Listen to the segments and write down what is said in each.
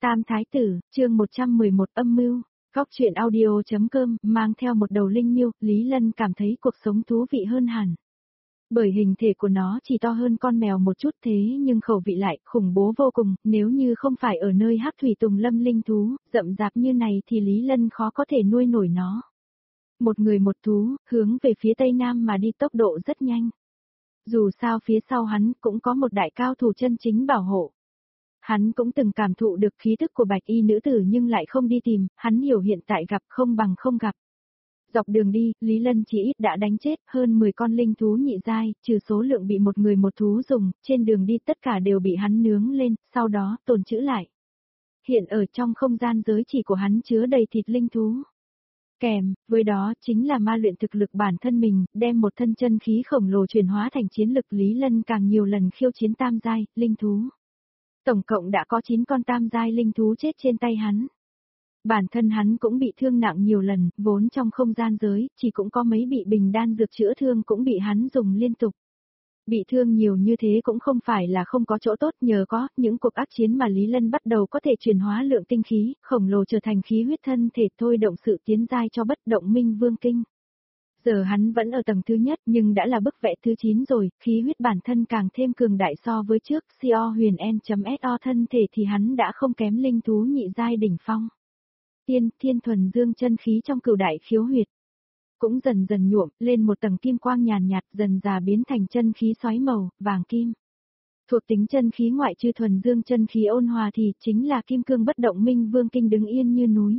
Tam Thái Tử, chương 111 âm mưu, góc truyện audio.com, mang theo một đầu linh miêu, Lý Lân cảm thấy cuộc sống thú vị hơn hẳn. Bởi hình thể của nó chỉ to hơn con mèo một chút thế nhưng khẩu vị lại khủng bố vô cùng, nếu như không phải ở nơi Hắc Thủy Tùng Lâm linh thú, rậm rạp như này thì Lý Lân khó có thể nuôi nổi nó. Một người một thú, hướng về phía tây nam mà đi tốc độ rất nhanh. Dù sao phía sau hắn cũng có một đại cao thủ chân chính bảo hộ. Hắn cũng từng cảm thụ được khí tức của bạch y nữ tử nhưng lại không đi tìm, hắn hiểu hiện tại gặp không bằng không gặp. Dọc đường đi, Lý Lân chỉ ít đã đánh chết hơn 10 con linh thú nhị giai, trừ số lượng bị một người một thú dùng, trên đường đi tất cả đều bị hắn nướng lên, sau đó tồn trữ lại. Hiện ở trong không gian giới chỉ của hắn chứa đầy thịt linh thú. Kèm, với đó chính là ma luyện thực lực bản thân mình, đem một thân chân khí khổng lồ chuyển hóa thành chiến lực. Lý Lân càng nhiều lần khiêu chiến tam giai, linh thú. Tổng cộng đã có 9 con tam giai linh thú chết trên tay hắn. Bản thân hắn cũng bị thương nặng nhiều lần, vốn trong không gian giới, chỉ cũng có mấy bị bình đan dược chữa thương cũng bị hắn dùng liên tục. Bị thương nhiều như thế cũng không phải là không có chỗ tốt, nhờ có những cuộc ác chiến mà Lý Lân bắt đầu có thể chuyển hóa lượng tinh khí, khổng lồ trở thành khí huyết thân thể thôi động sự tiến giai cho bất động minh vương kinh. Giờ hắn vẫn ở tầng thứ nhất nhưng đã là bức vẽ thứ 9 rồi, khí huyết bản thân càng thêm cường đại so với trước, CO huyền N.SO thân thể thì hắn đã không kém linh thú nhị giai đỉnh phong. Thiên thuần dương chân khí trong cửu đại khiếu huyệt cũng dần dần nhuộm lên một tầng kim quang nhàn nhạt, dần dà biến thành chân khí xoáy màu, vàng kim. Thuộc tính chân khí ngoại trừ thuần dương chân khí ôn hòa thì chính là kim cương bất động minh vương kinh đứng yên như núi.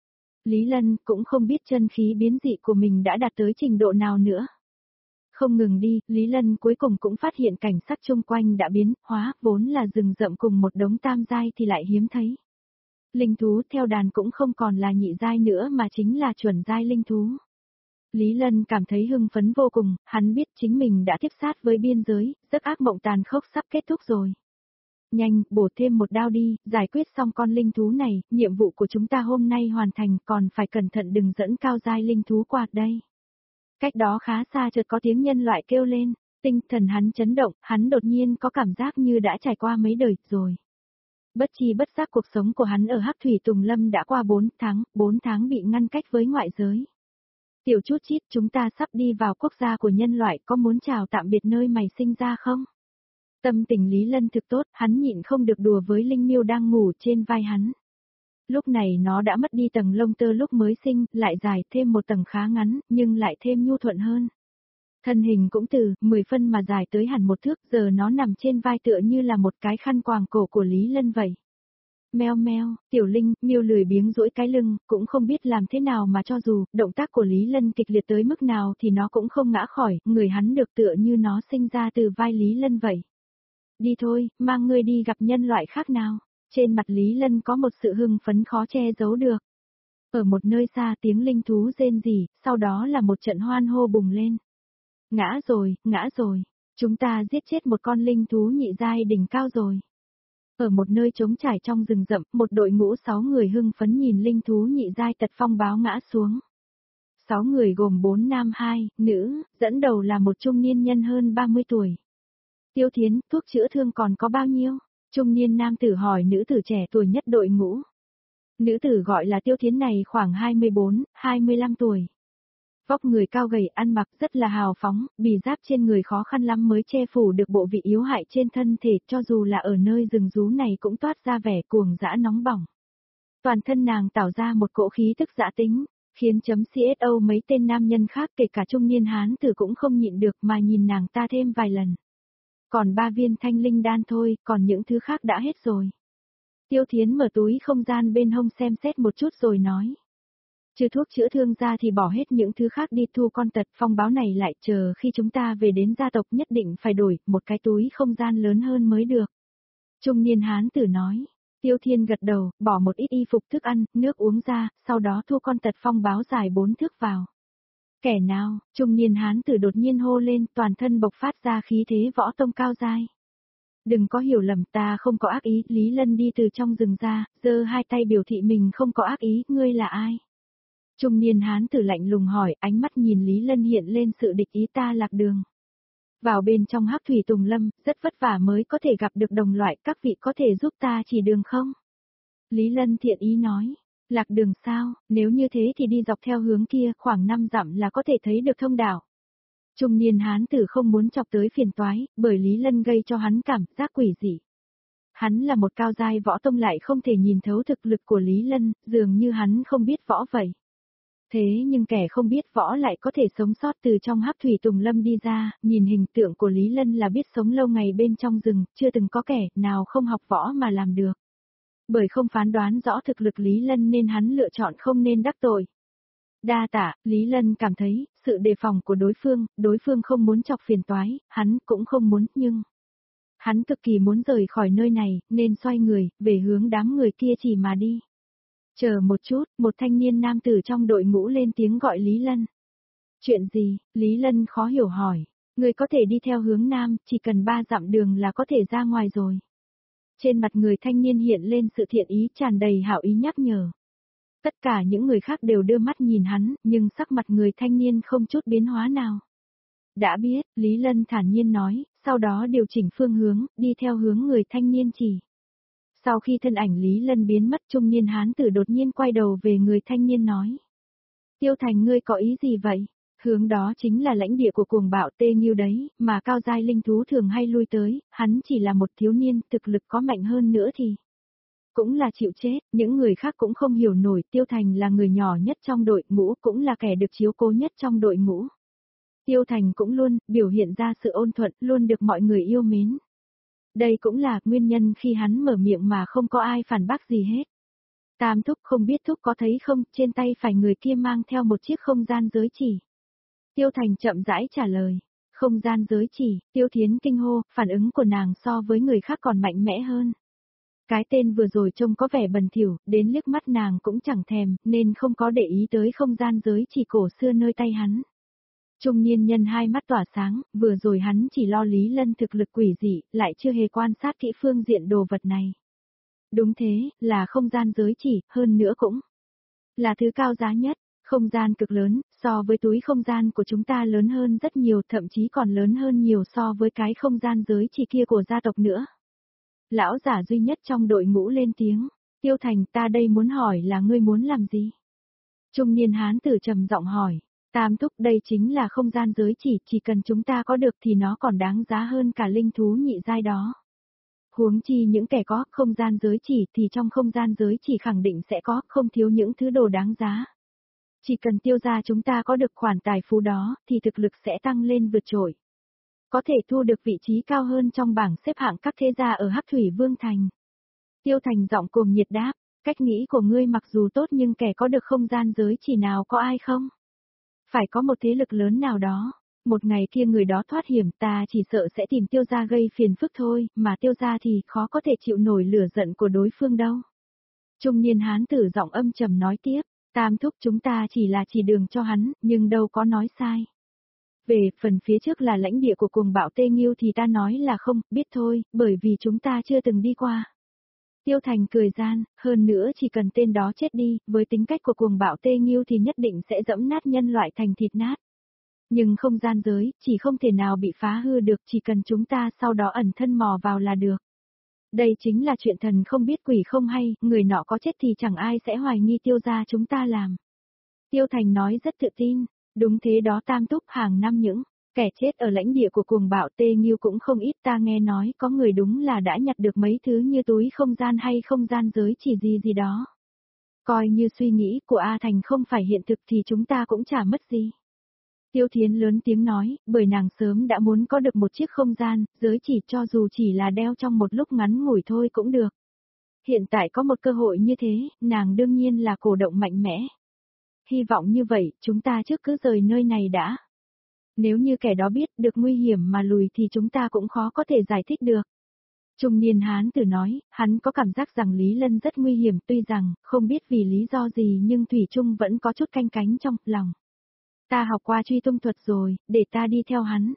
Lý Lân cũng không biết chân khí biến dị của mình đã đạt tới trình độ nào nữa. Không ngừng đi, Lý Lân cuối cùng cũng phát hiện cảnh sắc chung quanh đã biến hóa, vốn là rừng rậm cùng một đống tam giai thì lại hiếm thấy. Linh thú theo đàn cũng không còn là nhị giai nữa mà chính là chuẩn giai linh thú. Lý Lân cảm thấy hưng phấn vô cùng, hắn biết chính mình đã tiếp sát với biên giới, giấc ác mộng tàn khốc sắp kết thúc rồi. Nhanh, bổ thêm một đao đi, giải quyết xong con linh thú này, nhiệm vụ của chúng ta hôm nay hoàn thành, còn phải cẩn thận đừng dẫn cao giai linh thú qua đây. Cách đó khá xa chợt có tiếng nhân loại kêu lên, tinh thần hắn chấn động, hắn đột nhiên có cảm giác như đã trải qua mấy đời rồi. Bất chi bất giác cuộc sống của hắn ở Hắc Thủy Tùng Lâm đã qua 4 tháng bị ngăn cách với ngoại giới. Tiểu chút chít, chúng ta sắp đi vào quốc gia của nhân loại, có muốn chào tạm biệt nơi mày sinh ra không? Tâm tình Lý Lân thực tốt, hắn nhịn không được đùa với linh miêu đang ngủ trên vai hắn. Lúc này nó đã mất đi tầng lông tơ lúc mới sinh, lại dài thêm một tầng khá ngắn, nhưng lại thêm nhu thuận hơn. Thân hình cũng từ 10 phân mà dài tới hẳn 1 thước, giờ nó nằm trên vai tựa như là một cái khăn quàng cổ của Lý Lân vậy. Meo meo, tiểu linh, miêu lười biếng duỗi cái lưng, cũng không biết làm thế nào mà cho dù động tác của Lý Lân kịch liệt tới mức nào thì nó cũng không ngã khỏi, người hắn được tựa như nó sinh ra từ vai Lý Lân vậy. Đi thôi, mang ngươi đi gặp nhân loại khác nào. Trên mặt Lý Lân có một sự hưng phấn khó che giấu được. Ở một nơi xa tiếng linh thú rên rỉ, sau đó là một trận hoan hô bùng lên. Ngã rồi, chúng ta giết chết một con linh thú nhị giai đỉnh cao rồi. Ở một nơi trống trải trong rừng rậm, một đội ngũ 6 người hưng phấn nhìn linh thú nhị giai tật phong báo ngã xuống. 6 người gồm 4 nam 2 nữ, dẫn đầu là một trung niên nhân hơn 30 tuổi. Tiêu Thiến, thuốc chữa thương còn có bao nhiêu? Trung niên nam tử hỏi nữ tử trẻ tuổi nhất đội ngũ. Nữ tử gọi là Tiêu Thiến này khoảng 24, 25 tuổi. Vóc người cao gầy, ăn mặc rất là hào phóng, bì giáp trên người khó khăn lắm mới che phủ được bộ vị yếu hại trên thân thể, cho dù là ở nơi rừng rú này cũng toát ra vẻ cuồng dã nóng bỏng. Toàn thân nàng tạo ra một cỗ khí tức dã tính, khiến CSO mấy tên nam nhân khác kể cả trung niên hán tử cũng không nhịn được mà nhìn nàng ta thêm vài lần. Còn 3 viên thanh linh đan thôi, còn những thứ khác đã hết rồi. Tiêu Thiến mở túi không gian bên hông xem xét một chút rồi nói. Trừ thuốc chữa thương ra thì bỏ hết những thứ khác đi, thu con tật phong báo này lại, chờ khi chúng ta về đến gia tộc nhất định phải đổi một cái túi không gian lớn hơn mới được. Trung niên hán tử nói. Tiêu Thiên gật đầu, bỏ một ít y phục thức ăn, nước uống ra, sau đó thu con tật phong báo dài 4 thước vào. Kẻ nào? Trung niên hán tử đột nhiên hô lên, toàn thân bộc phát ra khí thế võ tông cao giai. Đừng có hiểu lầm, ta không có ác ý. Lý Lân đi từ trong rừng ra, giơ hai tay biểu thị mình không có ác ý. Ngươi là ai? Trung niên hán tử lạnh lùng hỏi, ánh mắt nhìn Lý Lân hiện lên sự địch ý. Ta Lạc Đường. Vào bên trong Hắc Thủy Tùng Lâm, rất vất vả mới có thể gặp được đồng loại, các vị có thể giúp ta chỉ đường không? Lý Lân thiện ý nói. Lạc đường sao, nếu như thế thì đi dọc theo hướng kia, khoảng 5 dặm là có thể thấy được thông đạo. Trung niên hán tử không muốn chọc tới phiền toái, bởi Lý Lân gây cho hắn cảm giác quỷ dị. Hắn là một cao giai võ tông lại không thể nhìn thấu thực lực của Lý Lân, dường như hắn không biết võ vậy. Thế nhưng kẻ không biết võ lại có thể sống sót từ trong hắc thủy tùng lâm đi ra, nhìn hình tượng của Lý Lân là biết sống lâu ngày bên trong rừng, chưa từng có kẻ nào không học võ mà làm được. Bởi không phán đoán rõ thực lực Lý Lân nên hắn lựa chọn không nên đắc tội. Đa tạ, Lý Lân cảm thấy, sự đề phòng của đối phương không muốn chọc phiền toái, hắn cũng không muốn, nhưng... Hắn cực kỳ muốn rời khỏi nơi này, nên xoay người, về hướng đám người kia chỉ mà đi. Chờ một chút, một thanh niên nam tử trong đội ngũ lên tiếng gọi Lý Lân. Chuyện gì? Lý Lân khó hiểu hỏi. Người có thể đi theo hướng nam, chỉ cần 3 dặm đường là có thể ra ngoài rồi. Trên mặt người thanh niên hiện lên sự thiện ý tràn đầy hảo ý nhắc nhở. Tất cả những người khác đều đưa mắt nhìn hắn, nhưng sắc mặt người thanh niên không chút biến hóa nào. Đã biết, Lý Lân thản nhiên nói, sau đó điều chỉnh phương hướng, đi theo hướng người thanh niên chỉ. Sau khi thân ảnh Lý Lân biến mất, trung niên hán tử đột nhiên quay đầu về người thanh niên nói. Tiêu Thành ngươi có ý gì vậy? Hướng đó chính là lãnh địa của cuồng bạo Tê Nghiêu đấy, mà cao giai linh thú thường hay lui tới, hắn chỉ là một thiếu niên, thực lực có mạnh hơn nữa thì cũng là chịu chết, những người khác cũng không hiểu nổi, Tiêu Thành là người nhỏ nhất trong đội ngũ, cũng là kẻ được chiếu cố nhất trong đội ngũ. Tiêu Thành cũng luôn biểu hiện ra sự ôn thuận, luôn được mọi người yêu mến. Đây cũng là nguyên nhân khi hắn mở miệng mà không có ai phản bác gì hết. Tam thúc không biết thúc có thấy không, trên tay phải người kia mang theo một chiếc không gian giới chỉ. Tiêu Thành chậm rãi trả lời. Không gian giới chỉ, Tiêu Thiến kinh hô, phản ứng của nàng so với người khác còn mạnh mẽ hơn. Cái tên vừa rồi trông có vẻ bẩn thỉu, đến liếc mắt nàng cũng chẳng thèm, nên không có để ý tới không gian giới chỉ cổ xưa nơi tay hắn. Trung niên nhân hai mắt tỏa sáng, vừa rồi hắn chỉ lo Lý Lân thực lực quỷ dị, lại chưa hề quan sát kỹ phương diện đồ vật này. Đúng thế, là không gian giới chỉ, hơn nữa cũng là thứ cao giá nhất, không gian cực lớn, so với túi không gian của chúng ta lớn hơn rất nhiều, thậm chí còn lớn hơn nhiều so với cái không gian giới chỉ kia của gia tộc nữa. Lão giả duy nhất trong đội ngũ lên tiếng, Tiêu Thành ta đây muốn hỏi là ngươi muốn làm gì? Trung niên hán tử trầm giọng hỏi. Tam thúc đây chính là không gian giới chỉ cần chúng ta có được thì nó còn đáng giá hơn cả linh thú nhị giai đó. Huống chi những kẻ có không gian giới chỉ thì trong không gian giới chỉ khẳng định sẽ có, không thiếu những thứ đồ đáng giá. Chỉ cần Tiêu gia chúng ta có được khoản tài phú đó thì thực lực sẽ tăng lên vượt trội. Có thể thu được vị trí cao hơn trong bảng xếp hạng các thế gia ở Hắc Thủy Vương Thành. Tiêu Thành giọng cuồng nhiệt đáp, cách nghĩ của ngươi mặc dù tốt nhưng kẻ có được không gian giới chỉ nào có ai không? Phải có một thế lực lớn nào đó, một ngày kia người đó thoát hiểm ta chỉ sợ sẽ tìm Tiêu gia gây phiền phức thôi, mà Tiêu gia thì khó có thể chịu nổi lửa giận của đối phương đâu. Trung niên hán tử giọng âm trầm nói tiếp, Tam thúc chúng ta chỉ là chỉ đường cho hắn, nhưng đâu có nói sai. Về phần phía trước là lãnh địa của cuồng bạo Tê Nghiêu thì ta nói là không, biết thôi, bởi vì chúng ta chưa từng đi qua. Tiêu Thành cười gian, hơn nữa chỉ cần tên đó chết đi, với tính cách của cuồng bạo Tê Nghiêu thì nhất định sẽ dẫm nát nhân loại thành thịt nát. Nhưng không gian giới, chỉ không thể nào bị phá hư được, chỉ cần chúng ta sau đó ẩn thân mò vào là được. Đây chính là chuyện thần không biết quỷ không hay, người nọ có chết thì chẳng ai sẽ hoài nghi Tiêu gia chúng ta làm. Tiêu Thành nói rất tự tin, đúng thế đó Tam thúc, hàng năm những kẻ chết ở lãnh địa của cuồng bạo Tê Nghiêu cũng không ít, ta nghe nói có người đúng là đã nhặt được mấy thứ như túi không gian hay không gian giới chỉ gì đó. Coi như suy nghĩ của A Thành không phải hiện thực thì chúng ta cũng chả mất gì. Tiêu Thiến lớn tiếng nói, bởi nàng sớm đã muốn có được một chiếc không gian, giới chỉ cho dù chỉ là đeo trong một lúc ngắn ngủi thôi cũng được. Hiện tại có một cơ hội như thế, nàng đương nhiên là cổ động mạnh mẽ. Hy vọng như vậy, chúng ta trước cứ rời nơi này đã. Nếu như kẻ đó biết được nguy hiểm mà lùi thì chúng ta cũng khó có thể giải thích được. Trung niên hán tử nói, hắn có cảm giác rằng Lý Lân rất nguy hiểm, tuy rằng, không biết vì lý do gì nhưng Thủy Trung vẫn có chút canh cánh trong lòng. Ta học qua truy tung thuật rồi, để ta đi theo hắn.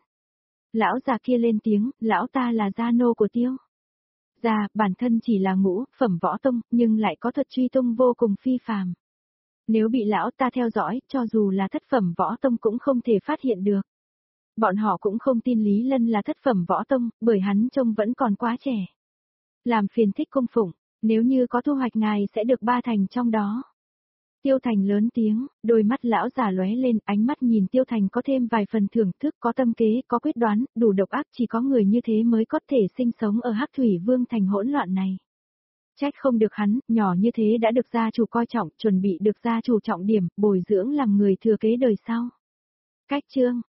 Lão già kia lên tiếng, lão ta là gia nô của Tiêu gia, bản thân chỉ là ngũ phẩm võ tông, nhưng lại có thuật truy tung vô cùng phi phàm. Nếu bị lão ta theo dõi, cho dù là thất phẩm võ tông cũng không thể phát hiện được. Bọn họ cũng không tin Lý Lân là thất phẩm võ tông, bởi hắn trông vẫn còn quá trẻ. Làm phiền Thích Cung Phụng, Nếu như có thu hoạch ngài sẽ được 3 thành trong đó. Tiêu Thành lớn tiếng, đôi mắt lão già lóe lên, ánh mắt nhìn Tiêu Thành có thêm vài phần thưởng thức, có tâm kế, có quyết đoán, đủ độc ác, chỉ có người như thế mới có thể sinh sống ở Hắc Thủy Vương thành hỗn loạn này. Trách không được hắn, nhỏ như thế đã được gia chủ coi trọng, chuẩn bị được gia chủ trọng điểm, bồi dưỡng làm người thừa kế đời sau. Cách chương